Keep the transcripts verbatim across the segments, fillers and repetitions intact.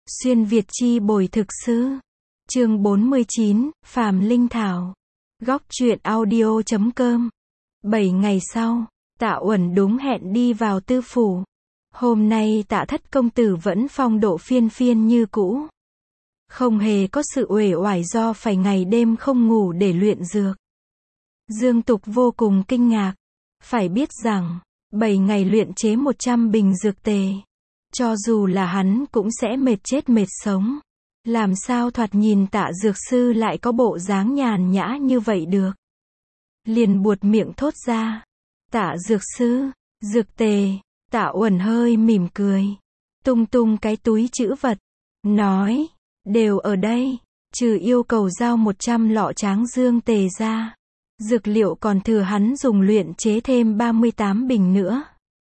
Xuyên Việt chi bồi thực sư. Chương bốn mươi chín, Phàm Linh Thảo. Góc truyện audio chấm com. Bảy ngày sau, Tạ Uẩn đúng hẹn đi vào tư phủ. Hôm nay Tạ Thất công tử vẫn phong độ phiên phiên như cũ. Không hề có sự uể oải do phải ngày đêm không ngủ để luyện dược. Dương Tục vô cùng kinh ngạc. Phải biết rằng, bảy ngày luyện chế một trăm bình dược tề. Cho dù là hắn cũng sẽ mệt chết mệt sống. Làm sao thoạt nhìn Tạ dược sư lại có bộ dáng nhàn nhã như vậy được. Liền buột miệng thốt ra. Tạ dược sư, dược tề. Tạ Uẩn hơi mỉm cười. Tung tung cái túi trữ vật. Nói, đều ở đây. Trừ yêu cầu giao một trăm lọ tráng dương tề ra. Dược liệu còn thừa hắn dùng luyện chế thêm ba mươi tám bình nữa.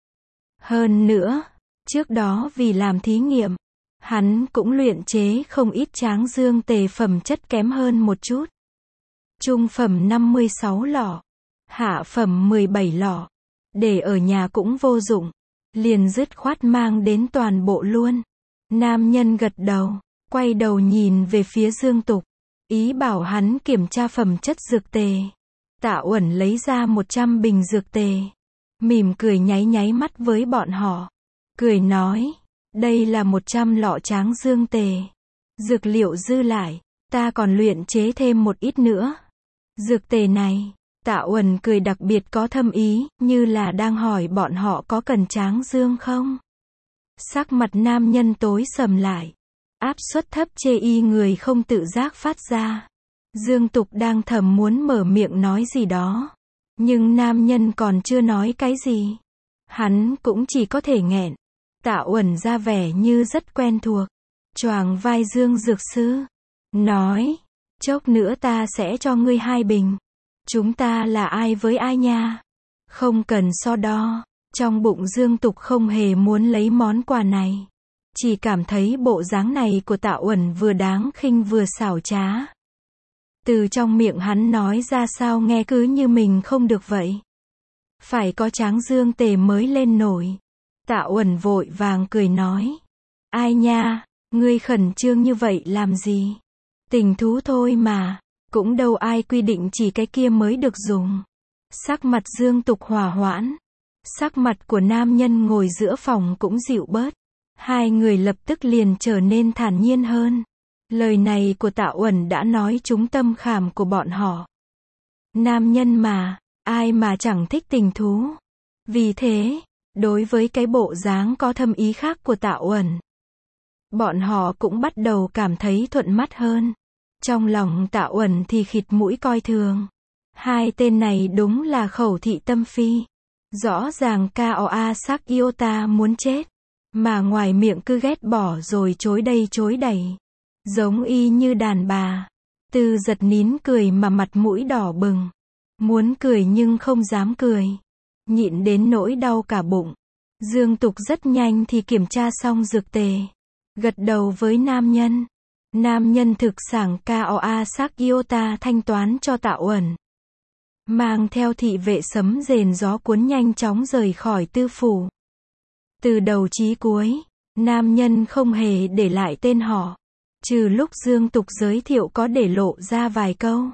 Hơn nữa, trước đó vì làm thí nghiệm, hắn cũng luyện chế không ít tráng dương tề phẩm chất kém hơn một chút. Trung phẩm năm mươi sáu lọ, hạ phẩm mười bảy lọ, để ở nhà cũng vô dụng, liền dứt khoát mang đến toàn bộ luôn. Nam nhân gật đầu, quay đầu nhìn về phía Dương Tục, ý bảo hắn kiểm tra phẩm chất dược tề. Tạ Uẩn lấy ra một trăm bình dược tề, mỉm cười nháy nháy mắt với bọn họ, cười nói, đây là một trăm lọ tráng dương tề. Dược liệu dư lại, ta còn luyện chế thêm một ít nữa. Dược tề này, Tạ Uẩn cười đặc biệt có thâm ý, như là đang hỏi bọn họ có cần tráng dương không? Sắc mặt nam nhân tối sầm lại, áp suất thấp chê y người không tự giác phát ra. Dương Tục đang thầm muốn mở miệng nói gì đó, nhưng nam nhân còn chưa nói cái gì. Hắn cũng chỉ có thể nghẹn. Tạ Uẩn ra vẻ như rất quen thuộc, choàng vai Dương dược sư, nói, chốc nữa ta sẽ cho ngươi hai bình. Chúng ta là ai với ai nha? Không cần so đo. Trong bụng Dương Tục không hề muốn lấy món quà này, chỉ cảm thấy bộ dáng này của Tạ Uẩn vừa đáng khinh vừa xảo trá. Từ trong miệng hắn nói ra sao nghe cứ như mình không được vậy. Phải có tráng dương tề mới lên nổi. Tạ Uẩn vội vàng cười nói. Ai nha, ngươi khẩn trương như vậy làm gì? Tình thú thôi mà, cũng đâu ai quy định chỉ cái kia mới được dùng. Sắc mặt Dương Tục hòa hoãn. Sắc mặt của nam nhân ngồi giữa phòng cũng dịu bớt. Hai người lập tức liền trở nên thản nhiên hơn. Lời này của Tạ Uẩn đã nói trúng tâm khảm của bọn họ. Nam nhân mà, ai mà chẳng thích tình thú. Vì thế, đối với cái bộ dáng có thâm ý khác của Tạ Uẩn, bọn họ cũng bắt đầu cảm thấy thuận mắt hơn. Trong lòng Tạ Uẩn thì khịt mũi coi thường. Hai tên này đúng là khẩu thị tâm phi. Rõ ràng cao a sắc yêu ta muốn chết, mà ngoài miệng cứ ghét bỏ rồi chối đây chối đẩy. Giống y như đàn bà. Tư giật nín cười mà mặt mũi đỏ bừng. Muốn cười nhưng không dám cười. Nhịn đến nỗi đau cả bụng. Dương Tục rất nhanh thì kiểm tra xong dược tề. Gật đầu với nam nhân. Nam nhân thực sảng cao a sắc yêu ta thanh toán cho Tạ Uẩn. Mang theo thị vệ sấm rền gió cuốn nhanh chóng rời khỏi tư phủ. Từ đầu chí cuối, nam nhân không hề để lại tên họ. Trừ lúc Dương Tục giới thiệu có để lộ ra vài câu.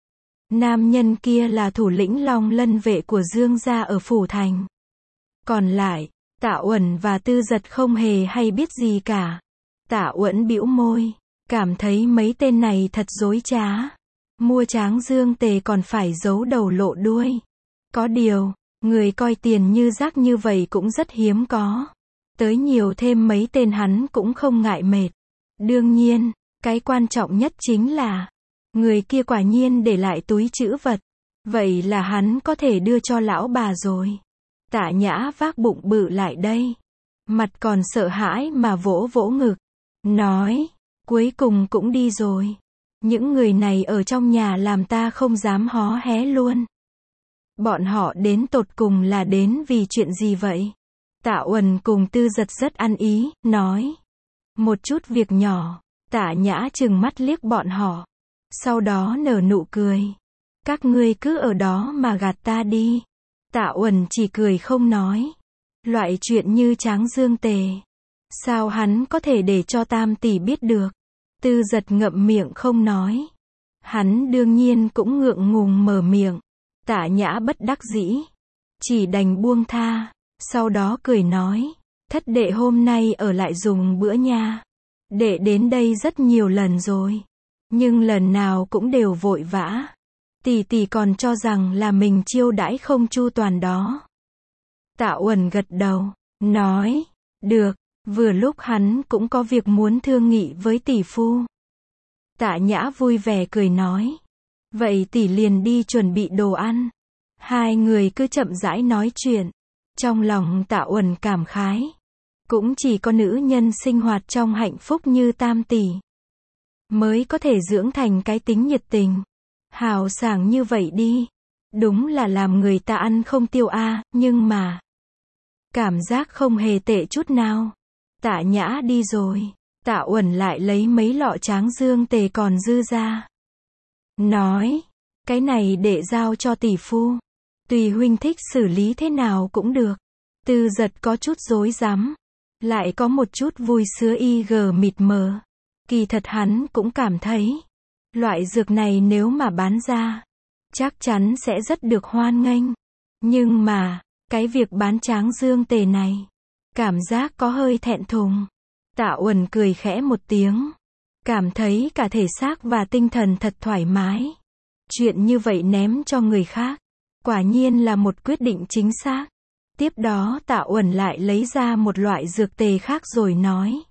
Nam nhân kia là thủ lĩnh Long Lân vệ của Dương gia ở phủ thành. Còn lại, Tạ Uẩn và Tư Giật không hề hay biết gì cả. Tạ Uẩn bĩu môi, cảm thấy mấy tên này thật dối trá. Mua tráng dương tề còn phải giấu đầu lộ đuôi. Có điều, người coi tiền như rác như vậy cũng rất hiếm có. Tới nhiều thêm mấy tên hắn cũng không ngại mệt. Đương nhiên, cái quan trọng nhất chính là, người kia quả nhiên để lại túi trữ vật. Vậy là hắn có thể đưa cho lão bà rồi. Tạ Nhã vác bụng bự lại đây. Mặt còn sợ hãi mà vỗ vỗ ngực. Nói, cuối cùng cũng đi rồi. Những người này ở trong nhà làm ta không dám hó hé luôn. Bọn họ đến tột cùng là đến vì chuyện gì vậy? Tạ Uẩn cùng Tư Giật rất ăn ý, nói. Một chút việc nhỏ. Tạ Nhã trừng mắt liếc bọn họ. Sau đó nở nụ cười. Các ngươi cứ ở đó mà gạt ta đi. Tạ Uẩn chỉ cười không nói. Loại chuyện như tráng dương tề, Sao hắn có thể để cho Tam tỷ biết được? Tư Giật ngậm miệng không nói. Hắn đương nhiên cũng ngượng ngùng mở miệng. Tạ Nhã bất đắc dĩ, chỉ đành buông tha, sau đó cười nói, thất đệ hôm nay ở lại dùng bữa nha. Đệ đến đây rất nhiều lần rồi, nhưng lần nào cũng đều vội vã. Tỷ tỷ còn cho rằng là mình chiêu đãi không chu toàn đó. Tạ Uẩn gật đầu, nói, được, vừa lúc hắn cũng có việc muốn thương nghị với tỷ phu. Tạ Nhã vui vẻ cười nói, vậy tỷ liền đi chuẩn bị đồ ăn. Hai người cứ chậm rãi nói chuyện. Trong lòng Tạ Uẩn cảm khái, cũng chỉ có nữ nhân sinh hoạt trong hạnh phúc như Tam tỷ mới có thể dưỡng thành cái tính nhiệt tình, hào sảng như vậy đi. Đúng là làm người ta ăn không tiêu a, nhưng mà cảm giác không hề tệ chút nào. Tạ Nhã đi rồi, Tạ Uẩn lại lấy mấy lọ tráng dương tề còn dư ra. Nói, cái này để giao cho tỷ phu. Tùy huynh thích xử lý thế nào cũng được. Tư Giật có chút rối rắm, lại có một chút vui sướng y gờ mịt mờ. Kỳ thật hắn cũng cảm thấy, loại dược này nếu mà bán ra, chắc chắn sẽ rất được hoan nghênh. Nhưng mà, cái việc bán tráng dương tề này, cảm giác có hơi thẹn thùng. Tạ Uẩn cười khẽ một tiếng, cảm thấy cả thể xác và tinh thần thật thoải mái. Chuyện như vậy ném cho người khác, quả nhiên là một quyết định chính xác. Tiếp đó Tạ Uẩn lại lấy ra một loại dược tề khác rồi nói,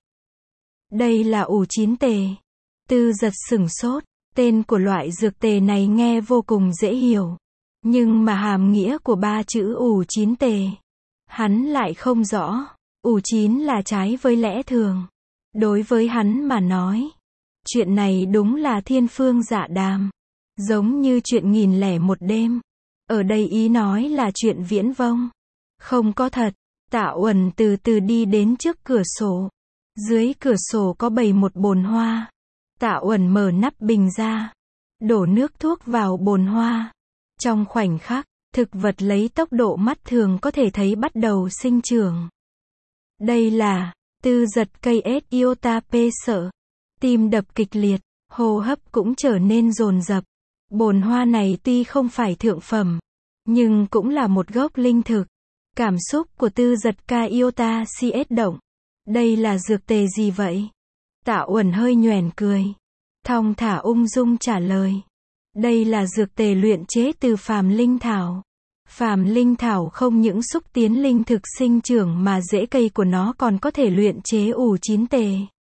đây là ủ chín tề. Tư Giật sửng sốt, tên của loại dược tề này nghe vô cùng dễ hiểu, nhưng mà hàm nghĩa của ba chữ ủ chín tề, hắn lại không rõ. Ủ chín là trái với lẽ thường. Đối với hắn mà nói, chuyện này đúng là thiên phương dạ đàm, giống như chuyện nghìn lẻ một đêm. Ở đây ý nói là chuyện viễn vông, không có thật. Tạ Uẩn từ từ đi đến trước cửa sổ. Dưới cửa sổ có bày một bồn hoa. Tạ Uẩn mở nắp bình ra, đổ nước thuốc vào bồn hoa. Trong khoảnh khắc, thực vật lấy tốc độ mắt thường có thể thấy bắt đầu sinh trưởng. Đây là, Tư Giật cây ết iota p sợ. Tim đập kịch liệt, hô hấp cũng trở nên dồn dập. Bồn hoa này tuy không phải thượng phẩm, nhưng cũng là một gốc linh thực. Cảm xúc của Tư Giật ca iota cs động. Đây là dược tề gì vậy? Tạ Uẩn hơi nhoẻn cười, thong thả ung dung trả lời. Đây là dược tề luyện chế từ phàm linh thảo. Phàm linh thảo không những xúc tiến linh thực sinh trưởng mà rễ cây của nó còn có thể luyện chế ủ chín tề.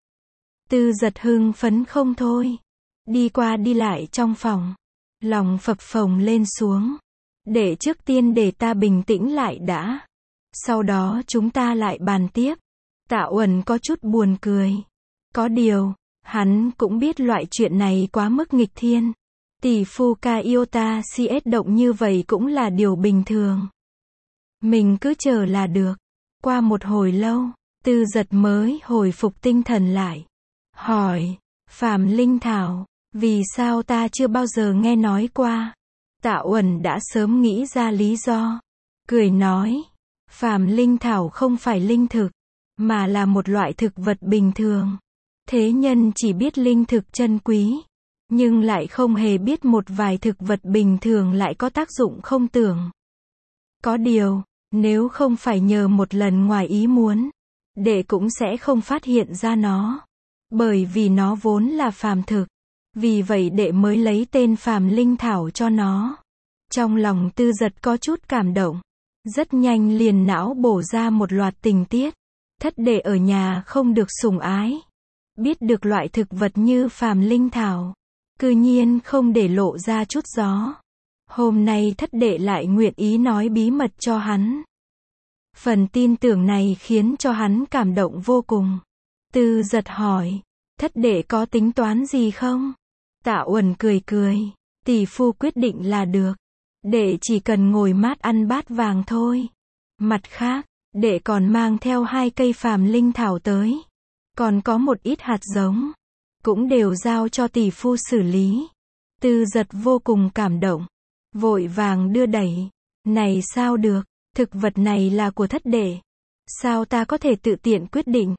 Tư Giật hưng phấn không thôi, đi qua đi lại trong phòng, lòng phập phồng lên xuống. Để trước tiên để ta bình tĩnh lại đã, sau đó chúng ta lại bàn tiếp. Tạ Uẩn có chút buồn cười. Có điều, hắn cũng biết loại chuyện này quá mức nghịch thiên. Tỷ phu ca iota cs động như vậy cũng là điều bình thường. Mình cứ chờ là được. Qua một hồi lâu, Tư Giật mới hồi phục tinh thần lại. Hỏi, phàm linh thảo, vì sao ta chưa bao giờ nghe nói qua? Tạ Uẩn đã sớm nghĩ ra lý do. Cười nói, phàm linh thảo không phải linh thực, mà là một loại thực vật bình thường. Thế nhân chỉ biết linh thực chân quý, nhưng lại không hề biết một vài thực vật bình thường lại có tác dụng không tưởng. Có điều, nếu không phải nhờ một lần ngoài ý muốn, đệ cũng sẽ không phát hiện ra nó. Bởi vì nó vốn là phàm thực. Vì vậy đệ mới lấy tên phàm linh thảo cho nó. Trong lòng Tư Giật có chút cảm động. Rất nhanh liền não bổ ra một loạt tình tiết. Thất đệ ở nhà không được sủng ái. Biết được loại thực vật như phàm linh thảo, cư nhiên không để lộ ra chút gió. Hôm nay thất đệ lại nguyện ý nói bí mật cho hắn. Phần tin tưởng này khiến cho hắn cảm động vô cùng. Tư Giật hỏi, thất đệ có tính toán gì không? Tạ Uẩn cười cười, tỷ phu quyết định là được. Đệ chỉ cần ngồi mát ăn bát vàng thôi. Mặt khác, đệ còn mang theo hai cây phàm linh thảo tới. Còn có một ít hạt giống, cũng đều giao cho tỷ phu xử lý. Tư Giật vô cùng cảm động, vội vàng đưa đẩy. Này sao được, thực vật này là của thất đệ. Sao ta có thể tự tiện quyết định?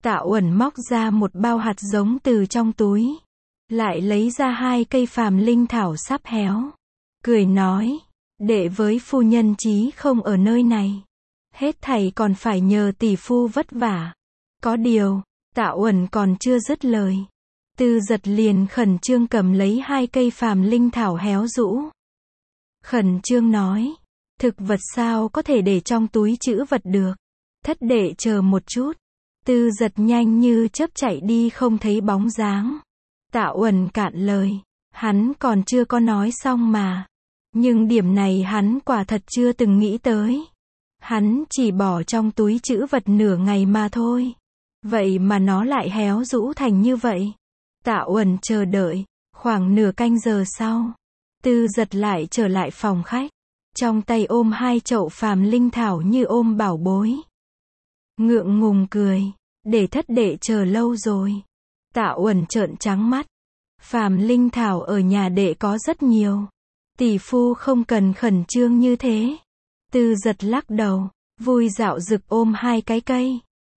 Tạ Uẩn móc ra một bao hạt giống từ trong túi. Lại lấy ra hai cây phàm linh thảo sắp héo. Cười nói, đệ với phu nhân chí không ở nơi này. Hết thảy còn phải nhờ tỷ phu vất vả. Có điều, Tạ Uẩn còn chưa dứt lời. Tư Giật liền khẩn trương cầm lấy hai cây phàm linh thảo héo rũ. Khẩn trương nói, thực vật sao có thể để trong túi trữ vật được. Thất đệ chờ một chút. Tư Giật nhanh như chớp chạy đi không thấy bóng dáng. Tạ Uẩn cạn lời, hắn còn chưa có nói xong mà. Nhưng điểm này hắn quả thật chưa từng nghĩ tới. Hắn chỉ bỏ trong túi trữ vật nửa ngày mà thôi. Vậy mà nó lại héo rũ thành như vậy. Tạ Uẩn chờ đợi, khoảng nửa canh giờ sau. Tư Giật lại trở lại phòng khách. Trong tay ôm hai chậu phàm linh thảo như ôm bảo bối. Ngượng ngùng cười, để thất đệ chờ lâu rồi. Tạ Uẩn trợn trắng mắt. Phàm linh thảo ở nhà đệ có rất nhiều. Tỷ phu không cần khẩn trương như thế. Tư Giật lắc đầu, vui dạo dực ôm hai cái cây.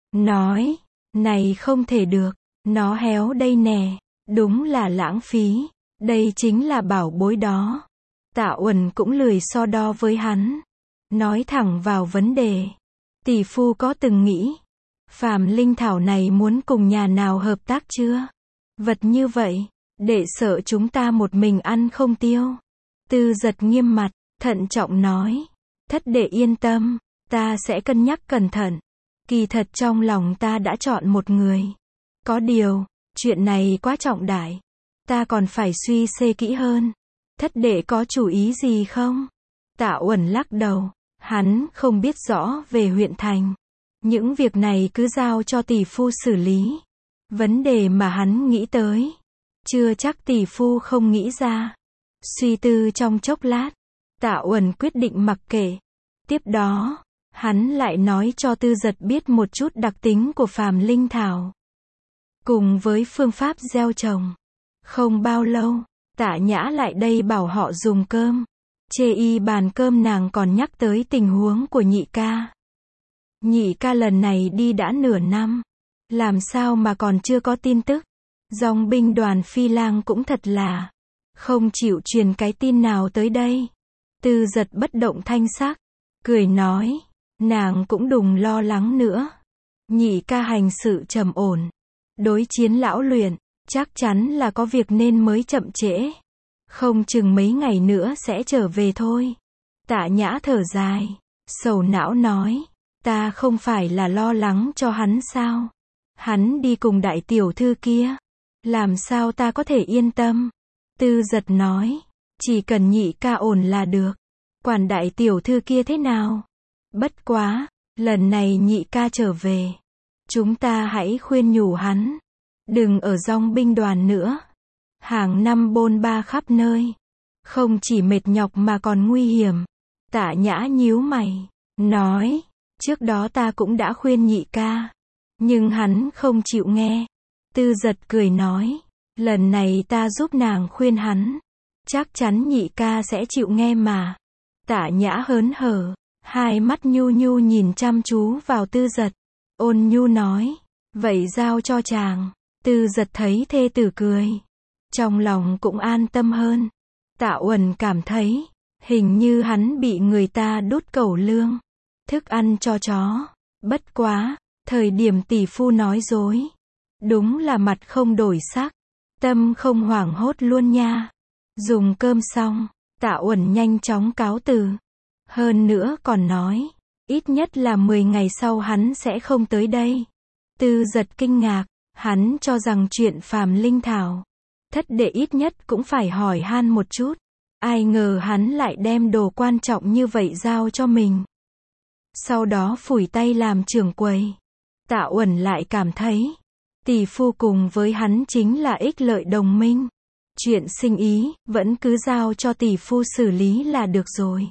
Nói, này không thể được, nó héo đây nè, đúng là lãng phí, đây chính là bảo bối đó. Tạ Uẩn cũng lười so đo với hắn. Nói thẳng vào vấn đề. Tỷ phu có từng nghĩ, phàm linh thảo này muốn cùng nhà nào hợp tác chưa? Vật như vậy, đệ sợ chúng ta một mình ăn không tiêu. Tư Giật nghiêm mặt, thận trọng nói. Thất đệ yên tâm, ta sẽ cân nhắc cẩn thận. Kỳ thật trong lòng ta đã chọn một người. Có điều, chuyện này quá trọng đại. Ta còn phải suy xê kỹ hơn. Thất đệ có chủ ý gì không? Tạ Uẩn lắc đầu. Hắn không biết rõ về huyện thành. Những việc này cứ giao cho tỷ phu xử lý. Vấn đề mà hắn nghĩ tới, chưa chắc tỷ phu không nghĩ ra. Suy tư trong chốc lát, Tạ Uẩn quyết định mặc kệ. Tiếp đó, hắn lại nói cho Tư Giật biết một chút đặc tính của phàm linh thảo. Cùng với phương pháp gieo trồng. Không bao lâu, Tạ Nhã lại đây bảo họ dùng cơm. Chê y bàn cơm nàng còn nhắc tới tình huống của nhị ca. Nhị ca lần này đi đã nửa năm. Làm sao mà còn chưa có tin tức. Dòng binh đoàn Phi Lang cũng thật là không chịu truyền cái tin nào tới đây. Tư Giật bất động thanh sắc, cười nói, nàng cũng đừng lo lắng nữa. Nhị ca hành sự trầm ổn, đối chiến lão luyện, chắc chắn là có việc nên mới chậm trễ. Không chừng mấy ngày nữa sẽ trở về thôi. Tạ Nhã thở dài, sầu não nói, ta không phải là lo lắng cho hắn sao? Hắn đi cùng đại tiểu thư kia, làm sao ta có thể yên tâm? Tư Giật nói, chỉ cần nhị ca ổn là được. Quản đại tiểu thư kia thế nào? Bất quá, lần này nhị ca trở về, chúng ta hãy khuyên nhủ hắn, đừng ở dòng binh đoàn nữa. Hàng năm bôn ba khắp nơi, không chỉ mệt nhọc mà còn nguy hiểm. Tạ Nhã nhíu mày, nói, trước đó ta cũng đã khuyên nhị ca, nhưng hắn không chịu nghe. Tư Giật cười nói, lần này ta giúp nàng khuyên hắn, chắc chắn nhị ca sẽ chịu nghe mà. Tạ Nhã hớn hở, hai mắt nhu nhu nhìn chăm chú vào Tư Giật, ôn nhu nói, vậy giao cho chàng. Tư Giật thấy thê tử cười, trong lòng cũng an tâm hơn. Tạ Uẩn cảm thấy, hình như hắn bị người ta đút cẩu lương, thức ăn cho chó. Bất quá, thời điểm tỷ phu nói dối, đúng là mặt không đổi sắc, tâm không hoảng hốt luôn nha. Dùng cơm xong, Tạ Uẩn nhanh chóng cáo từ. Hơn nữa còn nói, ít nhất là mười ngày sau hắn sẽ không tới đây. Tư Giật kinh ngạc, hắn cho rằng chuyện phàm linh thảo, thất đệ ít nhất cũng phải hỏi han một chút. Ai ngờ hắn lại đem đồ quan trọng như vậy giao cho mình. Sau đó phủi tay làm trưởng quầy. Tạ Uẩn lại cảm thấy, tỷ phu cùng với hắn chính là ích lợi đồng minh. Chuyện sinh ý, vẫn cứ giao cho tỷ phu xử lý là được rồi.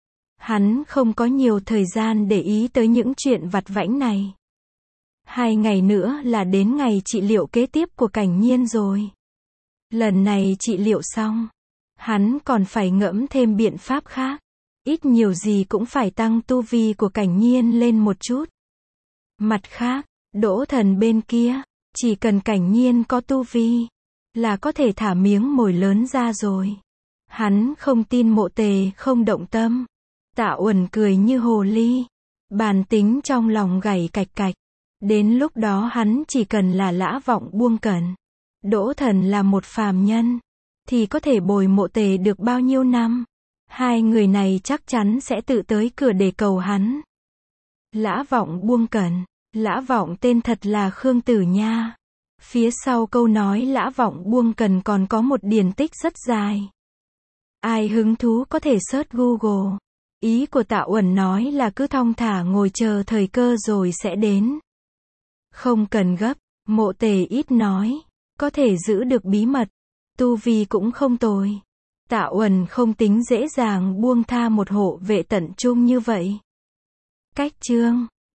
Hắn không có nhiều thời gian để ý tới những chuyện vặt vãnh này. Hai ngày nữa là đến ngày trị liệu kế tiếp của Cảnh Nhiên rồi. Lần này trị liệu xong, hắn còn phải ngẫm thêm biện pháp khác. Ít nhiều gì cũng phải tăng tu vi của Cảnh Nhiên lên một chút. Mặt khác, Đỗ Thần bên kia, chỉ cần Cảnh Nhiên có tu vi, là có thể thả miếng mồi lớn ra rồi. Hắn không tin Mộ Tề không động tâm. Tạ Uẩn cười như hồ ly. Bàn tính trong lòng gảy cạch cạch. Đến lúc đó hắn chỉ cần là Lã Vọng buông cẩn. Đỗ Thần là một phàm nhân, thì có thể bồi Mộ Tề được bao nhiêu năm. Hai người này chắc chắn sẽ tự tới cửa để cầu hắn. Lã Vọng buông cẩn. Lã Vọng tên thật là Khương Tử Nha. Phía sau câu nói Lã Vọng buông cẩn còn có một điển tích rất dài. Ai hứng thú có thể search Google. Ý của Tạ Uẩn nói là cứ thong thả ngồi chờ thời cơ rồi sẽ đến. Không cần gấp, Mộ Tề ít nói, có thể giữ được bí mật, tu vi cũng không tồi. Tạ Uẩn không tính dễ dàng buông tha một hộ vệ tận trung như vậy. Cách chương